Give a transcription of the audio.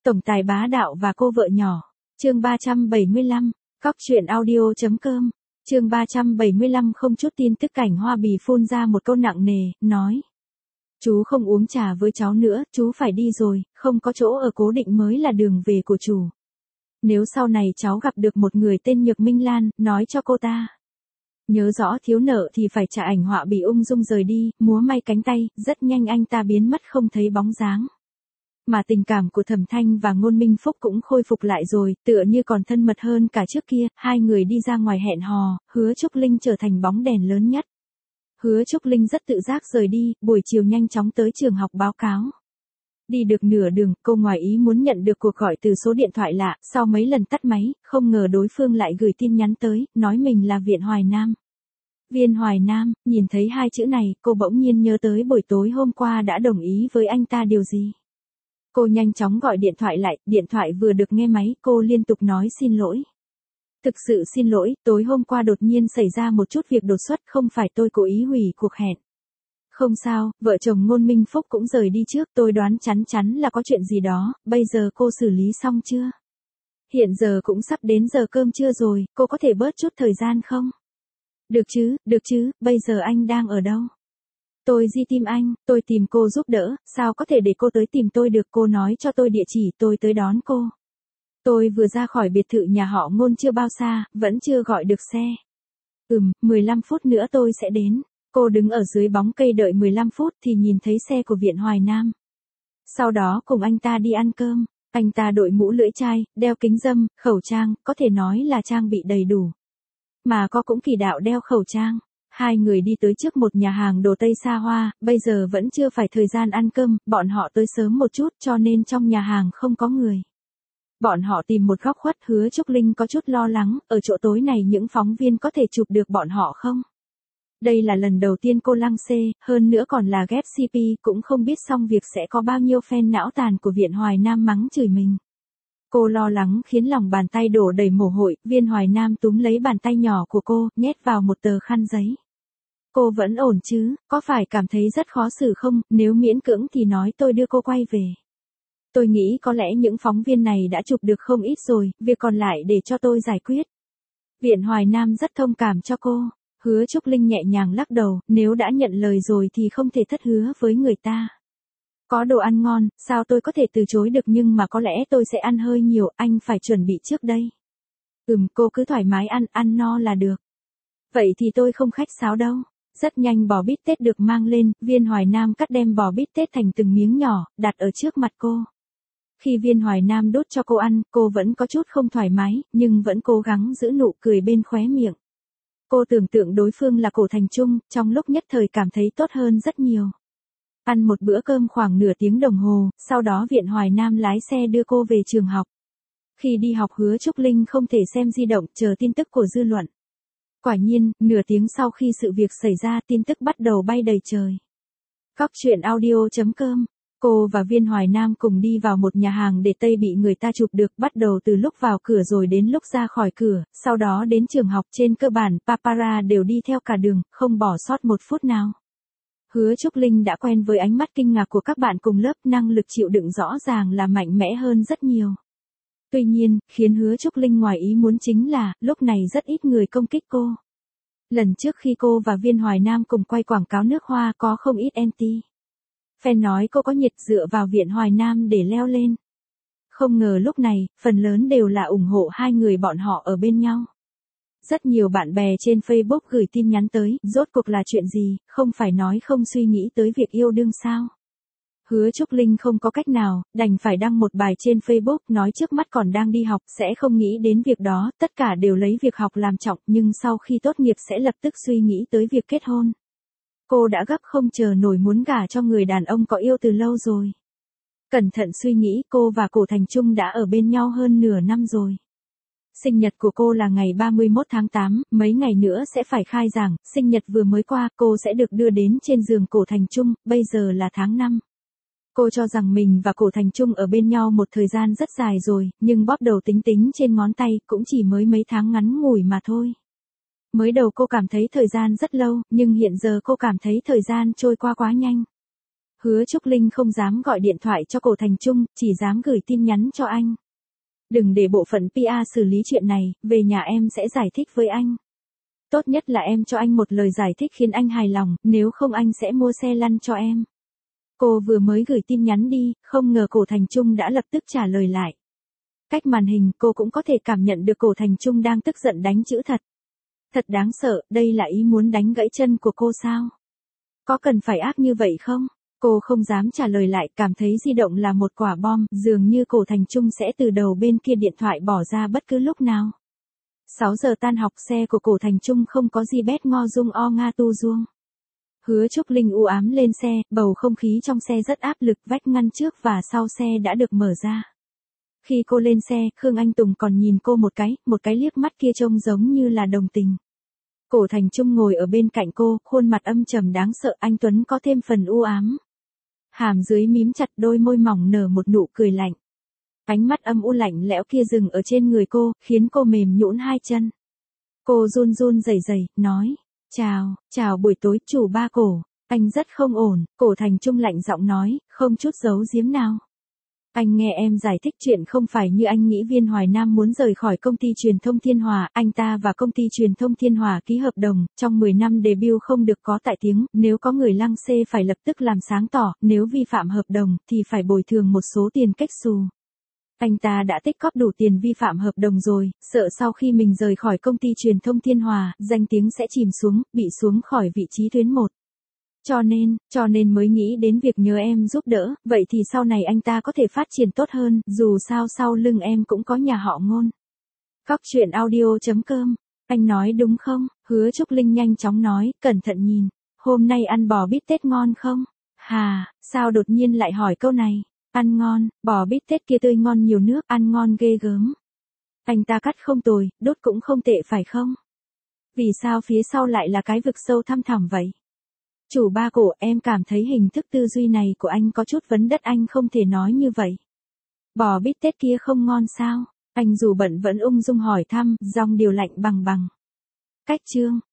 Tổng tài bá đạo và cô vợ nhỏ. Chương 375. Cóc truyện audio.com. Chương 375 không chút tin tức Cảnh Hoa Bì phun ra một câu nặng nề, nói. Chú không uống trà với cháu nữa, chú phải đi rồi, không có chỗ ở cố định mới là đường về của chủ. Nếu sau này cháu gặp được một người tên Nhược Minh Lan, nói cho cô ta. Nhớ rõ thiếu nợ thì phải trả. Ảnh Họa Bì ung dung rời đi, múa may cánh tay, rất nhanh anh ta biến mất không thấy bóng dáng. Mà tình cảm của Thẩm Thanh và Ngôn Minh Phúc cũng khôi phục lại rồi, tựa như còn thân mật hơn cả trước kia, hai người đi ra ngoài hẹn hò, Hứa Trúc Linh trở thành bóng đèn lớn nhất. Hứa Trúc Linh rất tự giác rời đi, buổi chiều nhanh chóng tới trường học báo cáo. Đi được nửa đường, cô ngoài ý muốn nhận được cuộc gọi từ số điện thoại lạ, sau mấy lần tắt máy, không ngờ đối phương lại gửi tin nhắn tới, nói mình là Viện Hoài Nam. Viên Hoài Nam, nhìn thấy hai chữ này, cô bỗng nhiên nhớ tới buổi tối hôm qua đã đồng ý với anh ta điều gì. Cô nhanh chóng gọi điện thoại lại, điện thoại vừa được nghe máy, cô liên tục nói xin lỗi. Thực sự xin lỗi, tối hôm qua đột nhiên xảy ra một chút việc đột xuất, không phải tôi cố ý hủy cuộc hẹn. Không sao, vợ chồng Ngôn Minh Phúc cũng rời đi trước, tôi đoán chắn chắn là có chuyện gì đó, bây giờ cô xử lý xong chưa? Hiện giờ cũng sắp đến giờ cơm trưa rồi, cô có thể bớt chút thời gian không? Được chứ, bây giờ anh đang ở đâu? Tôi đi tìm anh, tôi tìm cô giúp đỡ, sao có thể để cô tới tìm tôi được, cô nói cho tôi địa chỉ, tôi tới đón cô. Tôi vừa ra khỏi biệt thự nhà họ Ngôn chưa bao xa, vẫn chưa gọi được xe. 15 phút nữa tôi sẽ đến. Cô đứng ở dưới bóng cây đợi 15 phút thì nhìn thấy xe của Viện Hoài Nam. Sau đó cùng anh ta đi ăn cơm, anh ta đội mũ lưỡi chai, đeo kính râm, khẩu trang, có thể nói là trang bị đầy đủ. Mà có cũng kỳ đạo đeo khẩu trang. Hai người đi tới trước một nhà hàng đồ Tây xa hoa, bây giờ vẫn chưa phải thời gian ăn cơm, bọn họ tới sớm một chút cho nên trong nhà hàng không có người. Bọn họ tìm một góc khuất, Hứa Trúc Linh có chút lo lắng, ở chỗ tối này những phóng viên có thể chụp được bọn họ không? Đây là lần đầu tiên cô lăng xê, hơn nữa còn là ghép CP, cũng không biết xong việc sẽ có bao nhiêu fan não tàn của Viện Hoài Nam mắng chửi mình. Cô lo lắng khiến lòng bàn tay đổ đầy mồ hôi, Viên Hoài Nam túm lấy bàn tay nhỏ của cô, nhét vào một tờ khăn giấy. Cô vẫn ổn chứ, có phải cảm thấy rất khó xử không, nếu miễn cưỡng thì nói tôi đưa cô quay về. Tôi nghĩ có lẽ những phóng viên này đã chụp được không ít rồi, việc còn lại để cho tôi giải quyết. Viện Hoài Nam rất thông cảm cho cô. Hứa Trúc Linh nhẹ nhàng lắc đầu, nếu đã nhận lời rồi thì không thể thất hứa với người ta. Có đồ ăn ngon, sao tôi có thể từ chối được, nhưng mà có lẽ tôi sẽ ăn hơi nhiều, anh phải chuẩn bị trước đây. Cô cứ thoải mái ăn no là được. Vậy thì tôi không khách sáo đâu. Rất nhanh bò bít tết được mang lên, Viên Hoài Nam cắt đem bò bít tết thành từng miếng nhỏ, đặt ở trước mặt cô. Khi Viên Hoài Nam đút cho cô ăn, cô vẫn có chút không thoải mái, nhưng vẫn cố gắng giữ nụ cười bên khóe miệng. Cô tưởng tượng đối phương là Cổ Thành Trung, trong lúc nhất thời cảm thấy tốt hơn rất nhiều. Ăn một bữa cơm khoảng nửa tiếng đồng hồ, sau đó Viện Hoài Nam lái xe đưa cô về trường học. Khi đi học Hứa Trúc Linh không thể xem di động, chờ tin tức của dư luận. Quả nhiên, nửa tiếng sau khi sự việc xảy ra, tin tức bắt đầu bay đầy trời. Cóc truyện audio.com. Cô và Viên Hoài Nam cùng đi vào một nhà hàng để Tây bị người ta chụp được, bắt đầu từ lúc vào cửa rồi đến lúc ra khỏi cửa, sau đó đến trường học, trên cơ bản, paparazzi đều đi theo cả đường, không bỏ sót một phút nào. Hứa Trúc Linh đã quen với ánh mắt kinh ngạc của các bạn cùng lớp, năng lực chịu đựng rõ ràng là mạnh mẽ hơn rất nhiều. Tuy nhiên, khiến Hứa Trúc Linh ngoài ý muốn chính là, lúc này rất ít người công kích cô. Lần trước khi cô và Viên Hoài Nam cùng quay quảng cáo nước hoa có không ít anti. Fan nói cô có nhiệt, dựa vào Viện Hoài Nam để leo lên. Không ngờ lúc này, phần lớn đều là ủng hộ hai người bọn họ ở bên nhau. Rất nhiều bạn bè trên Facebook gửi tin nhắn tới, rốt cuộc là chuyện gì, không phải nói không suy nghĩ tới việc yêu đương sao. Hứa Trúc Linh không có cách nào, đành phải đăng một bài trên Facebook nói trước mắt còn đang đi học, sẽ không nghĩ đến việc đó, tất cả đều lấy việc học làm trọng, nhưng sau khi tốt nghiệp sẽ lập tức suy nghĩ tới việc kết hôn. Cô đã gấp không chờ nổi muốn gả cho người đàn ông có yêu từ lâu rồi. Cẩn thận suy nghĩ, cô và Cổ Thành Trung đã ở bên nhau hơn nửa năm rồi. Sinh nhật của cô là ngày 31 tháng 8, mấy ngày nữa sẽ phải khai giảng, sinh nhật vừa mới qua, cô sẽ được đưa đến trên giường Cổ Thành Trung, bây giờ là tháng 5. Cô cho rằng mình và Cổ Thành Trung ở bên nhau một thời gian rất dài rồi, nhưng bóp đầu tính tính trên ngón tay, cũng chỉ mới mấy tháng ngắn ngủi mà thôi. Mới đầu cô cảm thấy thời gian rất lâu, nhưng hiện giờ cô cảm thấy thời gian trôi qua quá nhanh. Hứa Trúc Linh không dám gọi điện thoại cho Cổ Thành Trung, chỉ dám gửi tin nhắn cho anh. Đừng để bộ phận PR xử lý chuyện này, về nhà em sẽ giải thích với anh. Tốt nhất là em cho anh một lời giải thích khiến anh hài lòng, nếu không anh sẽ mua xe lăn cho em. Cô vừa mới gửi tin nhắn đi, không ngờ Cổ Thành Trung đã lập tức trả lời lại. Cách màn hình cô cũng có thể cảm nhận được Cổ Thành Trung đang tức giận đánh chữ thật. Thật đáng sợ, đây là ý muốn đánh gãy chân của cô sao? Có cần phải ác như vậy không? Cô không dám trả lời lại, cảm thấy di động là một quả bom, dường như Cổ Thành Trung sẽ từ đầu bên kia điện thoại bỏ ra bất cứ lúc nào. 6 giờ tan học, xe của Cổ Thành Trung không có gì bét ngo dung o nga tu duông. Hứa Trúc Linh u ám lên xe, bầu không khí trong xe rất áp lực, vách ngăn trước và sau xe đã được mở ra. Khi cô lên xe, Khương Anh Tùng còn nhìn cô một cái liếc mắt kia trông giống như là đồng tình. Cổ Thành Trung ngồi ở bên cạnh cô, khuôn mặt âm trầm đáng sợ, anh tuấn có thêm phần u ám. Hàm dưới mím chặt, đôi môi mỏng nở một nụ cười lạnh. Ánh mắt âm u lạnh lẽo kia dừng ở trên người cô, khiến cô mềm nhũn hai chân. Cô run run rẩy rẩy, nói, chào buổi tối, chủ ba Cổ, anh rất không ổn. Cổ Thành Trung lạnh giọng nói, không chút giấu giếm nào. Anh nghe em giải thích, chuyện không phải như anh nghĩ. Viên Hoài Nam muốn rời khỏi công ty truyền thông Thiên Hòa, anh ta và công ty truyền thông Thiên Hòa ký hợp đồng, trong 10 năm debut không được có tại tiếng, nếu có người lăng xê phải lập tức làm sáng tỏ, nếu vi phạm hợp đồng thì phải bồi thường một số tiền cách xù. Anh ta đã tích cóp đủ tiền vi phạm hợp đồng rồi, sợ sau khi mình rời khỏi công ty truyền thông Thiên Hòa, danh tiếng sẽ chìm xuống, bị xuống khỏi vị trí tuyến 1. Cho nên mới nghĩ đến việc nhờ em giúp đỡ, vậy thì sau này anh ta có thể phát triển tốt hơn, dù sao sau lưng em cũng có nhà họ Ngôn. Cóc truyện audio.com, anh nói đúng không? Hứa Trúc Linh nhanh chóng nói, cẩn thận nhìn, hôm nay ăn bò bít tết ngon không? Hà, sao đột nhiên lại hỏi câu này? Ăn ngon, bò bít tết kia tươi ngon nhiều nước, ăn ngon ghê gớm. Anh ta cắt không tồi, đốt cũng không tệ phải không? Vì sao phía sau lại là cái vực sâu thăm thẳm vậy? Chủ ba Cổ, em cảm thấy hình thức tư duy này của anh có chút vấn đất, anh không thể nói như vậy. Bò bít tết kia không ngon sao? Anh dù bận vẫn ung dung hỏi thăm, giọng điều lạnh bằng bằng. Cách chương.